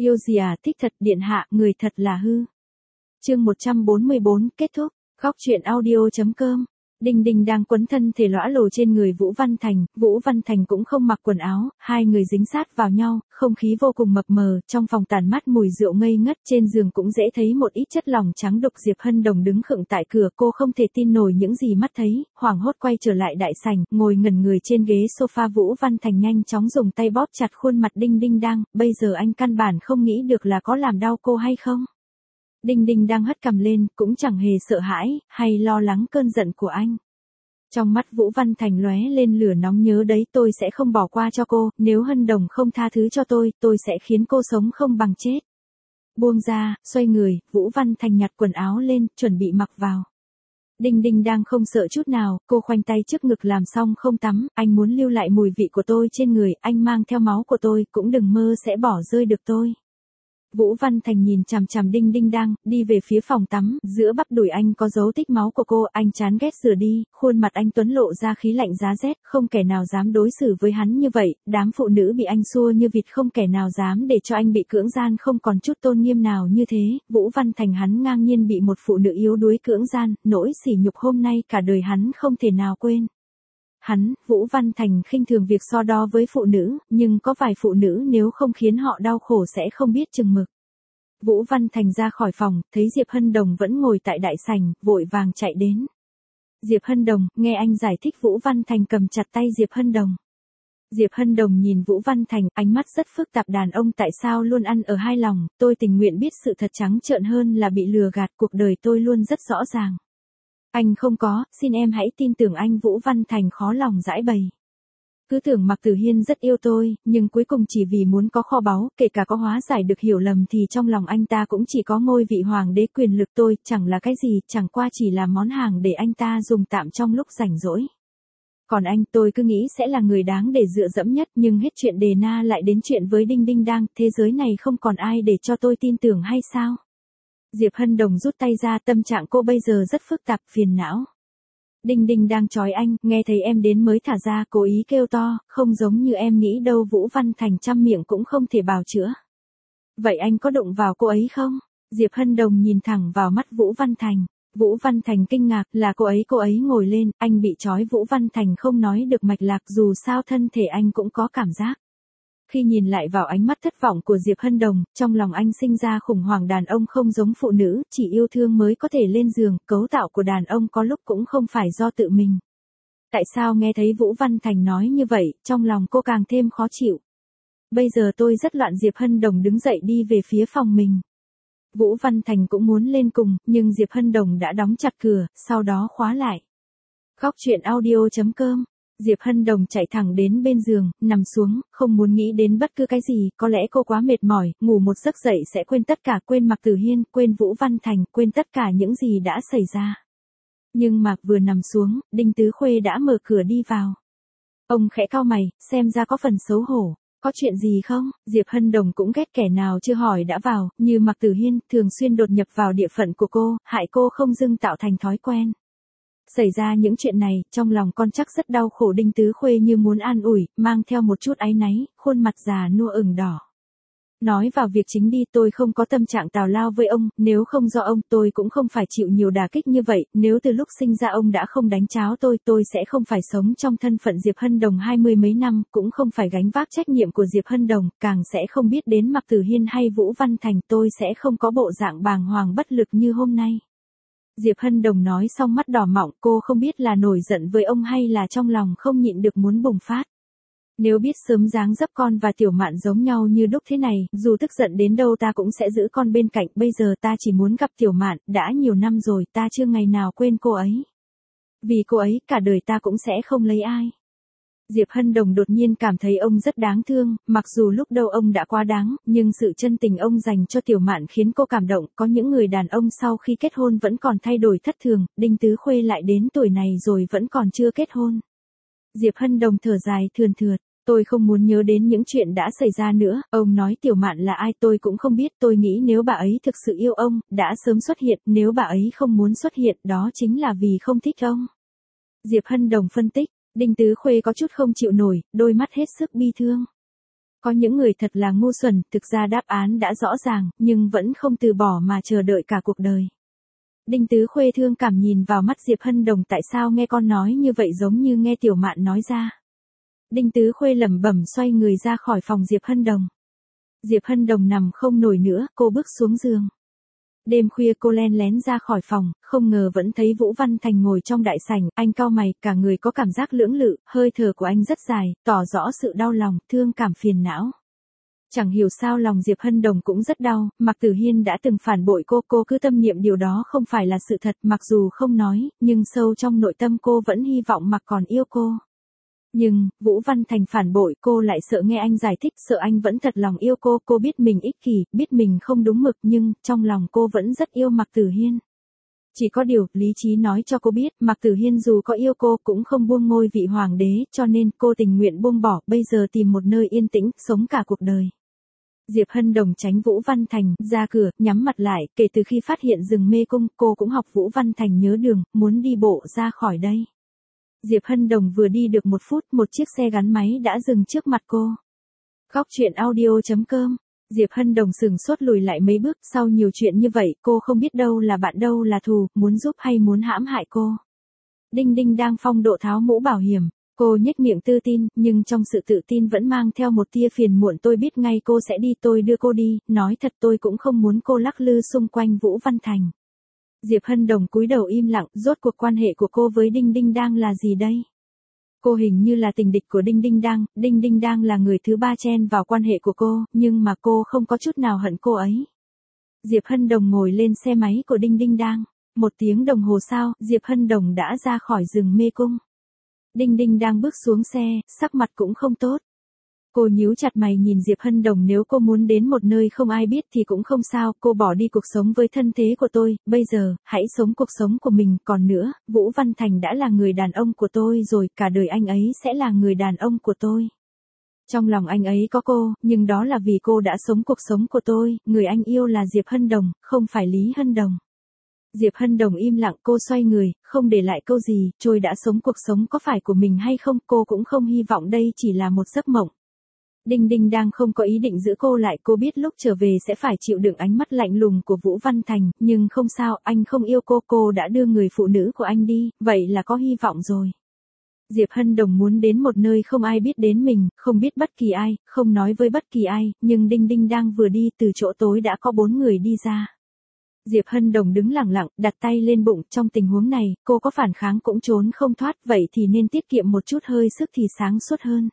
Yêu gì à, thích thật, điện hạ, người thật là hư. Chương 144, kết thúc. Góc truyện audio.com. Đinh Đinh đang quấn thân thể lõa lồ trên người Vũ Văn Thành, Vũ Văn Thành cũng không mặc quần áo, hai người dính sát vào nhau, không khí vô cùng mập mờ, trong phòng tàn mát mùi rượu ngây ngất, trên giường cũng dễ thấy một ít chất lỏng trắng đục. Diệp Hân Đồng đứng khựng tại cửa, cô không thể tin nổi những gì mắt thấy, hoảng hốt quay trở lại đại sảnh, ngồi ngẩn người trên ghế sofa. Vũ Văn Thành nhanh chóng dùng tay bóp chặt khuôn mặt Đinh Đinh đang, bây giờ anh căn bản không nghĩ được là có làm đau cô hay không. Đinh Đinh đang hất cằm lên, cũng chẳng hề sợ hãi, hay lo lắng cơn giận của anh. Trong mắt Vũ Văn Thành lóe lên lửa nóng, nhớ đấy, tôi sẽ không bỏ qua cho cô, nếu Hân Đồng không tha thứ cho tôi sẽ khiến cô sống không bằng chết. Buông ra, xoay người, Vũ Văn Thành nhặt quần áo lên, chuẩn bị mặc vào. Đinh Đinh đang không sợ chút nào, cô khoanh tay trước ngực làm xong không tắm, anh muốn lưu lại mùi vị của tôi trên người, anh mang theo máu của tôi, cũng đừng mơ sẽ bỏ rơi được tôi. Vũ Văn Thành nhìn chằm chằm Đinh Đinh đang, đi về phía phòng tắm, giữa bắp đùi anh có dấu tích máu của cô, anh chán ghét rửa đi, khuôn mặt anh tuấn lộ ra khí lạnh giá rét, không kẻ nào dám đối xử với hắn như vậy, đám phụ nữ bị anh xua như vịt không kẻ nào dám để cho anh bị cưỡng gian, không còn chút tôn nghiêm nào như thế. Vũ Văn Thành hắn ngang nhiên bị một phụ nữ yếu đuối cưỡng gian, nỗi sỉ nhục hôm nay cả đời hắn không thể nào quên. Hắn, Vũ Văn Thành khinh thường việc so đo với phụ nữ, nhưng có vài phụ nữ nếu không khiến họ đau khổ sẽ không biết chừng mực. Vũ Văn Thành ra khỏi phòng, thấy Diệp Hân Đồng vẫn ngồi tại đại sảnh, vội vàng chạy đến. Diệp Hân Đồng, nghe anh giải thích. Vũ Văn Thành cầm chặt tay Diệp Hân Đồng. Diệp Hân Đồng nhìn Vũ Văn Thành, ánh mắt rất phức tạp, đàn ông tại sao luôn ăn ở hai lòng, tôi tình nguyện biết sự thật trắng trợn hơn là bị lừa gạt, cuộc đời tôi luôn rất rõ ràng. Anh không có, xin em hãy tin tưởng anh. Vũ Văn Thành khó lòng giải bày. Cứ tưởng Mạc Tử Hiên rất yêu tôi, nhưng cuối cùng chỉ vì muốn có kho báu, kể cả có hóa giải được hiểu lầm thì trong lòng anh ta cũng chỉ có ngôi vị hoàng đế, quyền lực tôi, chẳng là cái gì, chẳng qua chỉ là món hàng để anh ta dùng tạm trong lúc rảnh rỗi. Còn anh, tôi cứ nghĩ sẽ là người đáng để dựa dẫm nhất, nhưng hết chuyện đề na lại đến chuyện với Đinh Đinh đang, thế giới này không còn ai để cho tôi tin tưởng hay sao? Diệp Hân Đồng rút tay ra, tâm trạng cô bây giờ rất phức tạp, phiền não. Đinh Đinh đang trói anh, nghe thấy em đến mới thả ra, cố ý kêu to, không giống như em nghĩ đâu. Vũ Văn Thành trăm miệng cũng không thể bào chữa. Vậy anh có đụng vào cô ấy không? Diệp Hân Đồng nhìn thẳng vào mắt Vũ Văn Thành. Vũ Văn Thành kinh ngạc, là cô ấy ngồi lên, anh bị trói. Vũ Văn Thành không nói được mạch lạc, dù sao thân thể anh cũng có cảm giác. Khi nhìn lại vào ánh mắt thất vọng của Diệp Hân Đồng, trong lòng anh sinh ra khủng hoảng. Đàn ông không giống phụ nữ, chỉ yêu thương mới có thể lên giường, cấu tạo của đàn ông có lúc cũng không phải do tự mình. Tại sao nghe thấy Vũ Văn Thành nói như vậy, trong lòng cô càng thêm khó chịu. Bây giờ tôi rất loạn. Diệp Hân Đồng đứng dậy đi về phía phòng mình. Vũ Văn Thành cũng muốn lên cùng, nhưng Diệp Hân Đồng đã đóng chặt cửa, sau đó khóa lại. Góc truyện audio.com. Diệp Hân Đồng chạy thẳng đến bên giường, nằm xuống, không muốn nghĩ đến bất cứ cái gì, có lẽ cô quá mệt mỏi, ngủ một giấc dậy sẽ quên tất cả, quên Mạc Tử Hiên, quên Vũ Văn Thành, quên tất cả những gì đã xảy ra. Nhưng Mạc vừa nằm xuống, Đinh Tứ Khuê đã mở cửa đi vào. Ông khẽ cau mày, xem ra có phần xấu hổ. Có chuyện gì không? Diệp Hân Đồng cũng ghét kẻ nào chưa hỏi đã vào, như Mạc Tử Hiên, thường xuyên đột nhập vào địa phận của cô, hại cô không dưng tạo thành thói quen. Xảy ra những chuyện này, trong lòng con chắc rất đau khổ. Đinh Tứ Khuê như muốn an ủi, mang theo một chút áy náy, khuôn mặt già nua ửng đỏ. Nói vào việc chính đi, tôi không có tâm trạng tào lao với ông, nếu không do ông tôi cũng không phải chịu nhiều đả kích như vậy, nếu từ lúc sinh ra ông đã không đánh cháo tôi sẽ không phải sống trong thân phận Diệp Hân Đồng 20 mấy năm, cũng không phải gánh vác trách nhiệm của Diệp Hân Đồng, càng sẽ không biết đến Mạc Tử Hiên hay Vũ Văn Thành, tôi sẽ không có bộ dạng bàng hoàng bất lực như hôm nay. Diệp Hân Đồng nói xong mắt đỏ mọng, cô không biết là nổi giận với ông hay là trong lòng không nhịn được muốn bùng phát. Nếu biết sớm dáng dấp con và Tiểu Mạn giống nhau như đúc thế này, dù tức giận đến đâu ta cũng sẽ giữ con bên cạnh, bây giờ ta chỉ muốn gặp Tiểu Mạn, đã nhiều năm rồi ta chưa ngày nào quên cô ấy. Vì cô ấy, cả đời ta cũng sẽ không lấy ai. Diệp Hân Đồng đột nhiên cảm thấy ông rất đáng thương, mặc dù lúc đầu ông đã quá đáng, nhưng sự chân tình ông dành cho Tiểu Mạn khiến cô cảm động, có những người đàn ông sau khi kết hôn vẫn còn thay đổi thất thường, Đinh Tứ Khuê lại đến tuổi này rồi vẫn còn chưa kết hôn. Diệp Hân Đồng thở dài thườn thượt, tôi không muốn nhớ đến những chuyện đã xảy ra nữa, ông nói Tiểu Mạn là ai tôi cũng không biết, tôi nghĩ nếu bà ấy thực sự yêu ông, đã sớm xuất hiện, nếu bà ấy không muốn xuất hiện, đó chính là vì không thích ông. Diệp Hân Đồng phân tích. Đinh Tứ Khuê có chút không chịu nổi, đôi mắt hết sức bi thương. Có những người thật là ngu xuẩn, thực ra đáp án đã rõ ràng, nhưng vẫn không từ bỏ mà chờ đợi cả cuộc đời. Đinh Tứ Khuê thương cảm nhìn vào mắt Diệp Hân Đồng, tại sao nghe con nói như vậy giống như nghe Tiểu Mạn nói ra. Đinh Tứ Khuê lẩm bẩm xoay người ra khỏi phòng Diệp Hân Đồng. Diệp Hân Đồng nằm không nổi nữa, cô bước xuống giường. Đêm khuya cô len lén ra khỏi phòng, không ngờ vẫn thấy Vũ Văn Thành ngồi trong đại sảnh, anh cau mày, cả người có cảm giác lưỡng lự, hơi thở của anh rất dài, tỏ rõ sự đau lòng, thương cảm phiền não. Chẳng hiểu sao lòng Diệp Hân Đồng cũng rất đau, Mạc Tử Hiên đã từng phản bội cô cứ tâm niệm điều đó không phải là sự thật, mặc dù không nói, nhưng sâu trong nội tâm cô vẫn hy vọng Mạc còn yêu cô. Nhưng, Vũ Văn Thành phản bội cô lại sợ nghe anh giải thích, sợ anh vẫn thật lòng yêu cô biết mình ích kỷ, biết mình không đúng mực nhưng, trong lòng cô vẫn rất yêu Mạc Tử Hiên. Chỉ có điều, lý trí nói cho cô biết, Mạc Tử Hiên dù có yêu cô cũng không buông ngôi vị hoàng đế, cho nên cô tình nguyện buông bỏ, bây giờ tìm một nơi yên tĩnh, sống cả cuộc đời. Diệp Hân Đồng tránh Vũ Văn Thành, ra cửa, nhắm mặt lại, kể từ khi phát hiện rừng mê cung, cô cũng học Vũ Văn Thành nhớ đường, muốn đi bộ ra khỏi đây. Diệp Hân Đồng vừa đi được 1 phút, một chiếc xe gắn máy đã dừng trước mặt cô. Góc truyện audio.com. Diệp Hân Đồng sừng sốt lùi lại mấy bước, sau nhiều chuyện như vậy, cô không biết đâu là bạn đâu là thù, muốn giúp hay muốn hãm hại cô. Đinh Đinh đang phong độ tháo mũ bảo hiểm, cô nhếch miệng tự tin, nhưng trong sự tự tin vẫn mang theo một tia phiền muộn, tôi biết ngay cô sẽ đi, tôi đưa cô đi, nói thật tôi cũng không muốn cô lắc lư xung quanh Vũ Văn Thành. Diệp Hân Đồng cúi đầu im lặng, rốt cuộc quan hệ của cô với Đinh Đinh đang là gì đây? Cô hình như là tình địch của Đinh Đinh đang là người thứ ba chen vào quan hệ của cô, nhưng mà cô không có chút nào hận cô ấy. Diệp Hân Đồng ngồi lên xe máy của Đinh Đinh đang. 1 tiếng đồng hồ sau, Diệp Hân Đồng đã ra khỏi rừng mê cung. Đinh Đinh đang bước xuống xe, sắc mặt cũng không tốt. Cô nhíu chặt mày nhìn Diệp Hân Đồng, nếu cô muốn đến một nơi không ai biết thì cũng không sao, cô bỏ đi cuộc sống với thân thế của tôi, bây giờ, hãy sống cuộc sống của mình, còn nữa, Vũ Văn Thành đã là người đàn ông của tôi rồi, cả đời anh ấy sẽ là người đàn ông của tôi. Trong lòng anh ấy có cô, nhưng đó là vì cô đã sống cuộc sống của tôi, người anh yêu là Diệp Hân Đồng, không phải Lý Hân Đồng. Diệp Hân Đồng im lặng, cô xoay người, không để lại câu gì, tôi đã sống cuộc sống có phải của mình hay không, cô cũng không hy vọng đây chỉ là một giấc mộng. Đinh Đinh đang không có ý định giữ cô lại, cô biết lúc trở về sẽ phải chịu đựng ánh mắt lạnh lùng của Vũ Văn Thành, nhưng không sao, anh không yêu cô đã đưa người phụ nữ của anh đi, vậy là có hy vọng rồi. Diệp Hân Đồng muốn đến một nơi không ai biết đến mình, không biết bất kỳ ai, không nói với bất kỳ ai, nhưng Đinh Đinh đang vừa đi, từ chỗ tối đã có 4 người đi ra. Diệp Hân Đồng đứng lặng lặng, đặt tay lên bụng, trong tình huống này, cô có phản kháng cũng trốn không thoát, vậy thì nên tiết kiệm một chút hơi sức thì sáng suốt hơn.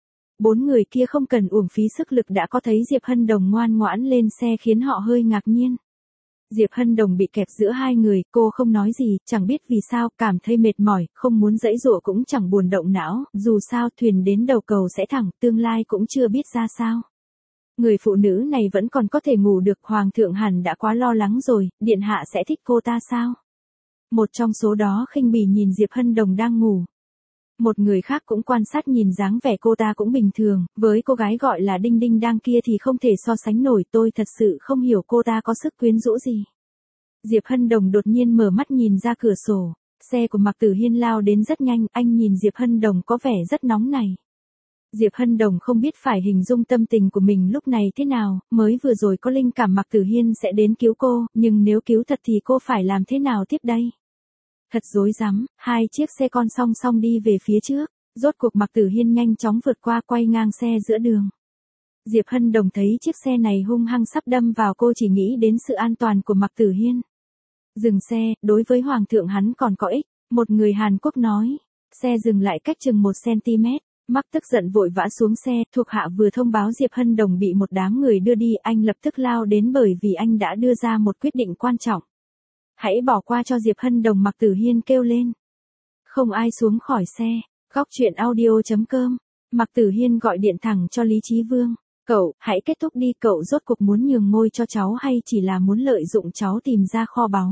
4 người kia không cần uổng phí sức lực đã có thấy Diệp Hân Đồng ngoan ngoãn lên xe khiến họ hơi ngạc nhiên. Diệp Hân Đồng bị kẹp giữa 2 người, cô không nói gì, chẳng biết vì sao, cảm thấy mệt mỏi, không muốn giãy giụa cũng chẳng buồn động não, dù sao thuyền đến đầu cầu sẽ thẳng, tương lai cũng chưa biết ra sao. Người phụ nữ này vẫn còn có thể ngủ được, hoàng thượng hẳn đã quá lo lắng rồi, điện hạ sẽ thích cô ta sao? Một trong số đó khinh bỉ nhìn Diệp Hân Đồng đang ngủ. Một người khác cũng quan sát nhìn dáng vẻ cô ta cũng bình thường, với cô gái gọi là Đinh Đinh đang kia thì không thể so sánh nổi, tôi thật sự không hiểu cô ta có sức quyến rũ gì. Diệp Hân Đồng đột nhiên mở mắt nhìn ra cửa sổ, xe của Mạc Tử Hiên lao đến rất nhanh, anh nhìn Diệp Hân Đồng có vẻ rất nóng này. Diệp Hân Đồng không biết phải hình dung tâm tình của mình lúc này thế nào, mới vừa rồi có linh cảm Mạc Tử Hiên sẽ đến cứu cô, nhưng nếu cứu thật thì cô phải làm thế nào tiếp đây? Thật rối rắm, 2 chiếc xe con song song đi về phía trước, rốt cuộc Mạc Tử Hiên nhanh chóng vượt qua, quay ngang xe giữa đường. Diệp Hân Đồng thấy chiếc xe này hung hăng sắp đâm vào, cô chỉ nghĩ đến sự an toàn của Mạc Tử Hiên. Dừng xe, đối với Hoàng thượng hắn còn có ích, một người Hàn Quốc nói. Xe dừng lại cách chừng 1 cm, Mạc tức giận vội vã xuống xe, thuộc hạ vừa thông báo Diệp Hân Đồng bị một đám người đưa đi, anh lập tức lao đến bởi vì anh đã đưa ra một quyết định quan trọng. Hãy bỏ qua cho Diệp Hân Đồng, Mạc Tử Hiên kêu lên. Không ai xuống khỏi xe, góc truyện audio.com, Mạc Tử Hiên gọi điện thẳng cho Lý Chí Vương. Cậu, hãy kết thúc đi, cậu rốt cuộc muốn nhường ngôi cho cháu hay chỉ là muốn lợi dụng cháu tìm ra kho báu?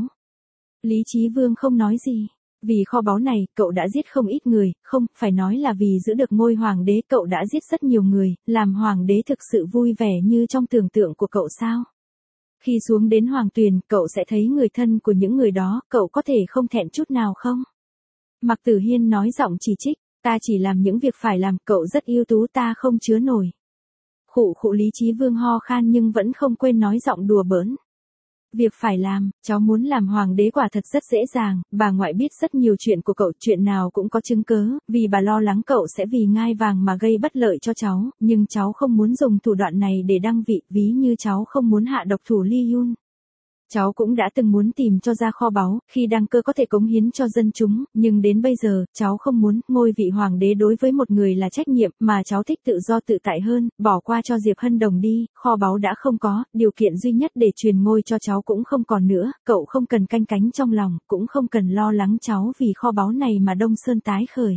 Lý Chí Vương không nói gì. Vì kho báu này, cậu đã giết không ít người, không, phải nói là vì giữ được ngôi hoàng đế, cậu đã giết rất nhiều người, làm hoàng đế thực sự vui vẻ như trong tưởng tượng của cậu sao? Khi xuống đến hoàng tuyền, cậu sẽ thấy người thân của những người đó, cậu có thể không thẹn chút nào không? Mạc Tử Hiên nói giọng chỉ trích, ta chỉ làm những việc phải làm, cậu rất ưu tú, ta không chứa nổi. Khụ khụ Lý Chí Vương ho khan nhưng vẫn không quên nói giọng đùa bỡn. Việc phải làm, cháu muốn làm hoàng đế quả thật rất dễ dàng, bà ngoại biết rất nhiều chuyện của cậu, chuyện nào cũng có chứng cớ, vì bà lo lắng cậu sẽ vì ngai vàng mà gây bất lợi cho cháu, nhưng cháu không muốn dùng thủ đoạn này để đăng vị, ví như cháu không muốn hạ độc thủ Ly Yun. Cháu cũng đã từng muốn tìm cho ra kho báu, khi đăng cơ có thể cống hiến cho dân chúng, nhưng đến bây giờ, cháu không muốn, ngôi vị hoàng đế đối với một người là trách nhiệm, mà cháu thích tự do tự tại hơn, bỏ qua cho Diệp Hân Đồng đi, kho báu đã không có, điều kiện duy nhất để truyền ngôi cho cháu cũng không còn nữa, cậu không cần canh cánh trong lòng, cũng không cần lo lắng cháu vì kho báu này mà Đông Sơn tái khởi.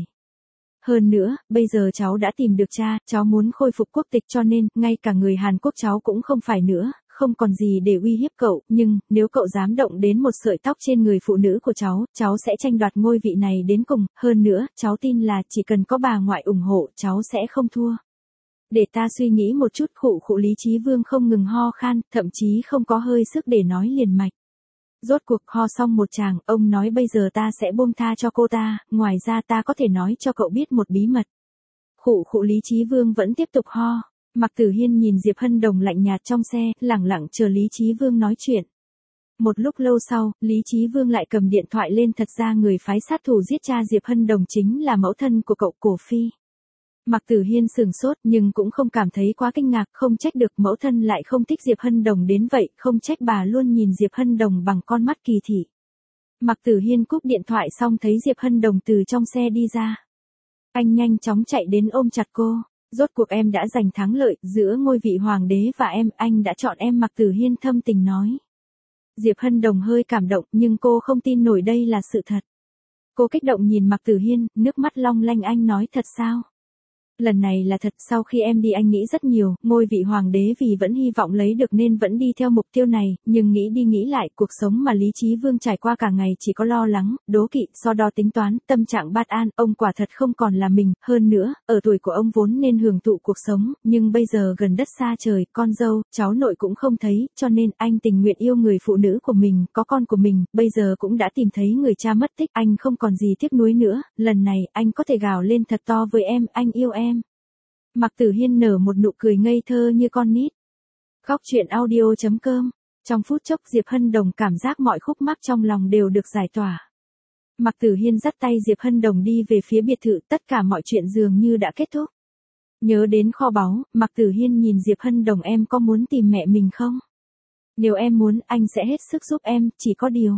Hơn nữa, bây giờ cháu đã tìm được cha, cháu muốn khôi phục quốc tịch cho nên, ngay cả người Hàn Quốc cháu cũng không phải nữa, không còn gì để uy hiếp cậu, nhưng, nếu cậu dám động đến một sợi tóc trên người phụ nữ của cháu sẽ tranh đoạt ngôi vị này đến cùng, hơn nữa, cháu tin là chỉ cần có bà ngoại ủng hộ, cháu sẽ không thua. Để ta suy nghĩ một chút, khụ khụ Lý Chí Vương không ngừng ho khan, thậm chí không có hơi sức để nói liền mạch. Rốt cuộc ho xong một tràng, ông nói bây giờ ta sẽ buông tha cho cô ta, ngoài ra ta có thể nói cho cậu biết một bí mật. Khụ khụ Lý Chí Vương vẫn tiếp tục ho. Mạc Tử Hiên nhìn Diệp Hân Đồng lạnh nhạt trong xe, lẳng lặng chờ Lý Chí Vương nói chuyện. Một lúc lâu sau, Lý Chí Vương lại cầm điện thoại lên, thật ra người phái sát thủ giết cha Diệp Hân Đồng chính là mẫu thân của cậu, Cổ Phi. Mạc Tử Hiên sừng sốt nhưng cũng không cảm thấy quá kinh ngạc, không trách được mẫu thân lại không thích Diệp Hân Đồng đến vậy, không trách bà luôn nhìn Diệp Hân Đồng bằng con mắt kỳ thị. Mạc Tử Hiên cúp điện thoại xong thấy Diệp Hân Đồng từ trong xe đi ra. Anh nhanh chóng chạy đến ôm chặt cô. Rốt cuộc em đã giành thắng lợi, giữa ngôi vị hoàng đế và em, anh đã chọn em, Mạc Tử Hiên thâm tình nói. Diệp Hân Đồng hơi cảm động nhưng cô không tin nổi đây là sự thật. Cô kích động nhìn Mạc Tử Hiên, nước mắt long lanh, anh nói thật sao? Lần này là thật, sau khi em đi anh nghĩ rất nhiều, ngôi vị hoàng đế vì vẫn hy vọng lấy được nên vẫn đi theo mục tiêu này, nhưng nghĩ đi nghĩ lại, cuộc sống mà Lý Chí Vương trải qua cả ngày chỉ có lo lắng, đố kỵ, so đo tính toán, tâm trạng bát an, ông quả thật không còn là mình, hơn nữa, ở tuổi của ông vốn nên hưởng thụ cuộc sống, nhưng bây giờ gần đất xa trời, con dâu, cháu nội cũng không thấy, cho nên anh tình nguyện yêu người phụ nữ của mình, có con của mình, bây giờ cũng đã tìm thấy người cha mất tích, anh không còn gì tiếc nuối nữa, lần này, anh có thể gào lên thật to với em, anh yêu em. Mạc Tử Hiên nở một nụ cười ngây thơ như con nít. Khóc chuyện audio.com. Trong phút chốc Diệp Hân Đồng cảm giác mọi khúc mắc trong lòng đều được giải tỏa. Mạc Tử Hiên dắt tay Diệp Hân Đồng đi về phía biệt thự, tất cả mọi chuyện dường như đã kết thúc. Nhớ đến kho báu, Mạc Tử Hiên nhìn Diệp Hân Đồng, em có muốn tìm mẹ mình không? Nếu em muốn, anh sẽ hết sức giúp em, chỉ có điều.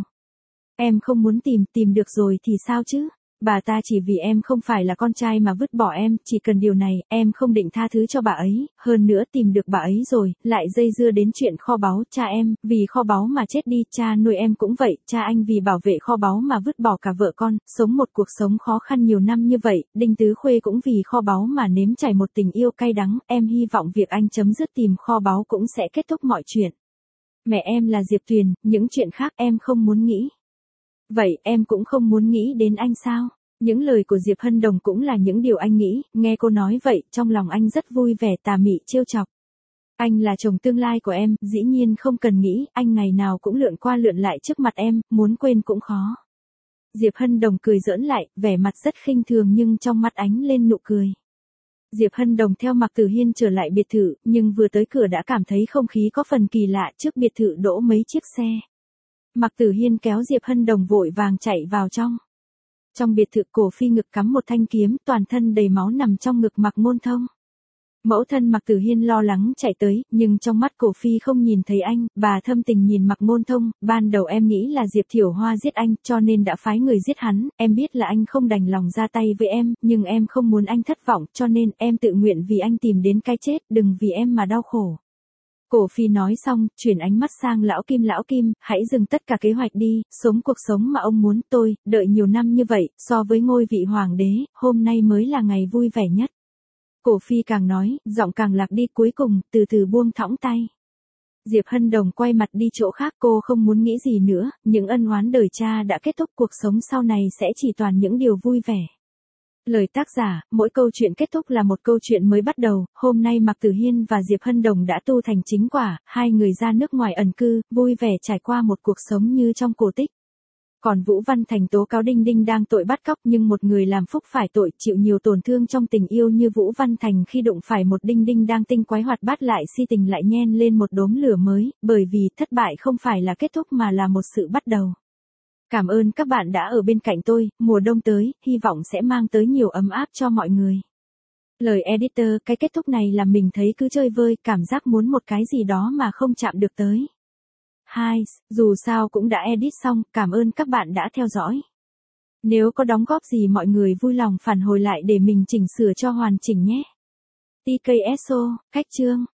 Em không muốn tìm được rồi thì sao chứ? Bà ta chỉ vì em không phải là con trai mà vứt bỏ em, chỉ cần điều này, em không định tha thứ cho bà ấy, hơn nữa tìm được bà ấy rồi, lại dây dưa đến chuyện kho báu, cha em, vì kho báu mà chết đi, cha nuôi em cũng vậy, cha anh vì bảo vệ kho báu mà vứt bỏ cả vợ con, sống một cuộc sống khó khăn nhiều năm như vậy, Đinh Tứ Khuê cũng vì kho báu mà nếm trải một tình yêu cay đắng, em hy vọng việc anh chấm dứt tìm kho báu cũng sẽ kết thúc mọi chuyện. Mẹ em là Diệp Tuyền, những chuyện khác em không muốn nghĩ. Vậy em cũng không muốn nghĩ đến anh sao? Những lời của Diệp Hân Đồng cũng là những điều anh nghĩ, nghe cô nói vậy, trong lòng anh rất vui vẻ, tà mị trêu chọc. Anh là chồng tương lai của em, dĩ nhiên không cần nghĩ, anh ngày nào cũng lượn qua lượn lại trước mặt em, muốn quên cũng khó. Diệp Hân Đồng cười giỡn lại, vẻ mặt rất khinh thường nhưng trong mắt ánh lên nụ cười. Diệp Hân Đồng theo Mạc Tử Hiên trở lại biệt thự, nhưng vừa tới cửa đã cảm thấy không khí có phần kỳ lạ, trước biệt thự đỗ mấy chiếc xe. Mạc Tử Hiên kéo Diệp Hân Đồng vội vàng chạy vào trong. Trong biệt thự, Cổ Phi ngực cắm một thanh kiếm, toàn thân đầy máu nằm trong ngực Mạc Ngôn Thông. Mẫu thân Mạc Tử Hiên lo lắng chạy tới, nhưng trong mắt Cổ Phi không nhìn thấy anh, bà thâm tình nhìn Mạc Ngôn Thông, ban đầu em nghĩ là Diệp Thiểu Hoa giết anh, cho nên đã phái người giết hắn, em biết là anh không đành lòng ra tay với em, nhưng em không muốn anh thất vọng, cho nên em tự nguyện vì anh tìm đến cái chết, đừng vì em mà đau khổ. Cổ Phi nói xong, chuyển ánh mắt sang lão Kim, hãy dừng tất cả kế hoạch đi, sống cuộc sống mà ông muốn, tôi, đợi nhiều năm như vậy, so với ngôi vị hoàng đế, hôm nay mới là ngày vui vẻ nhất. Cổ Phi càng nói, giọng càng lạc đi, cuối cùng, từ từ buông thõng tay. Diệp Hân Đồng quay mặt đi chỗ khác, cô không muốn nghĩ gì nữa, những ân oán đời cha đã kết thúc, cuộc sống sau này sẽ chỉ toàn những điều vui vẻ. Lời tác giả, mỗi câu chuyện kết thúc là một câu chuyện mới bắt đầu, hôm nay Mạc Tử Hiên và Diệp Hân Đồng đã tu thành chính quả, hai người ra nước ngoài ẩn cư, vui vẻ trải qua một cuộc sống như trong cổ tích. Còn Vũ Văn Thành tố cáo Đinh Đinh đang tội bắt cóc, nhưng một người làm phúc phải tội, chịu nhiều tổn thương trong tình yêu như Vũ Văn Thành khi đụng phải một Đinh Đinh đang tinh quái hoạt bát lại si tình lại nhen lên một đốm lửa mới, bởi vì thất bại không phải là kết thúc mà là một sự bắt đầu. Cảm ơn các bạn đã ở bên cạnh tôi, mùa đông tới, hy vọng sẽ mang tới nhiều ấm áp cho mọi người. Lời editor, cái kết thúc này làm mình thấy cứ chơi vơi, cảm giác muốn một cái gì đó mà không chạm được tới. Hai, dù sao cũng đã edit xong, cảm ơn các bạn đã theo dõi. Nếu có đóng góp gì mọi người vui lòng phản hồi lại để mình chỉnh sửa cho hoàn chỉnh nhé. TKSO, cách chương.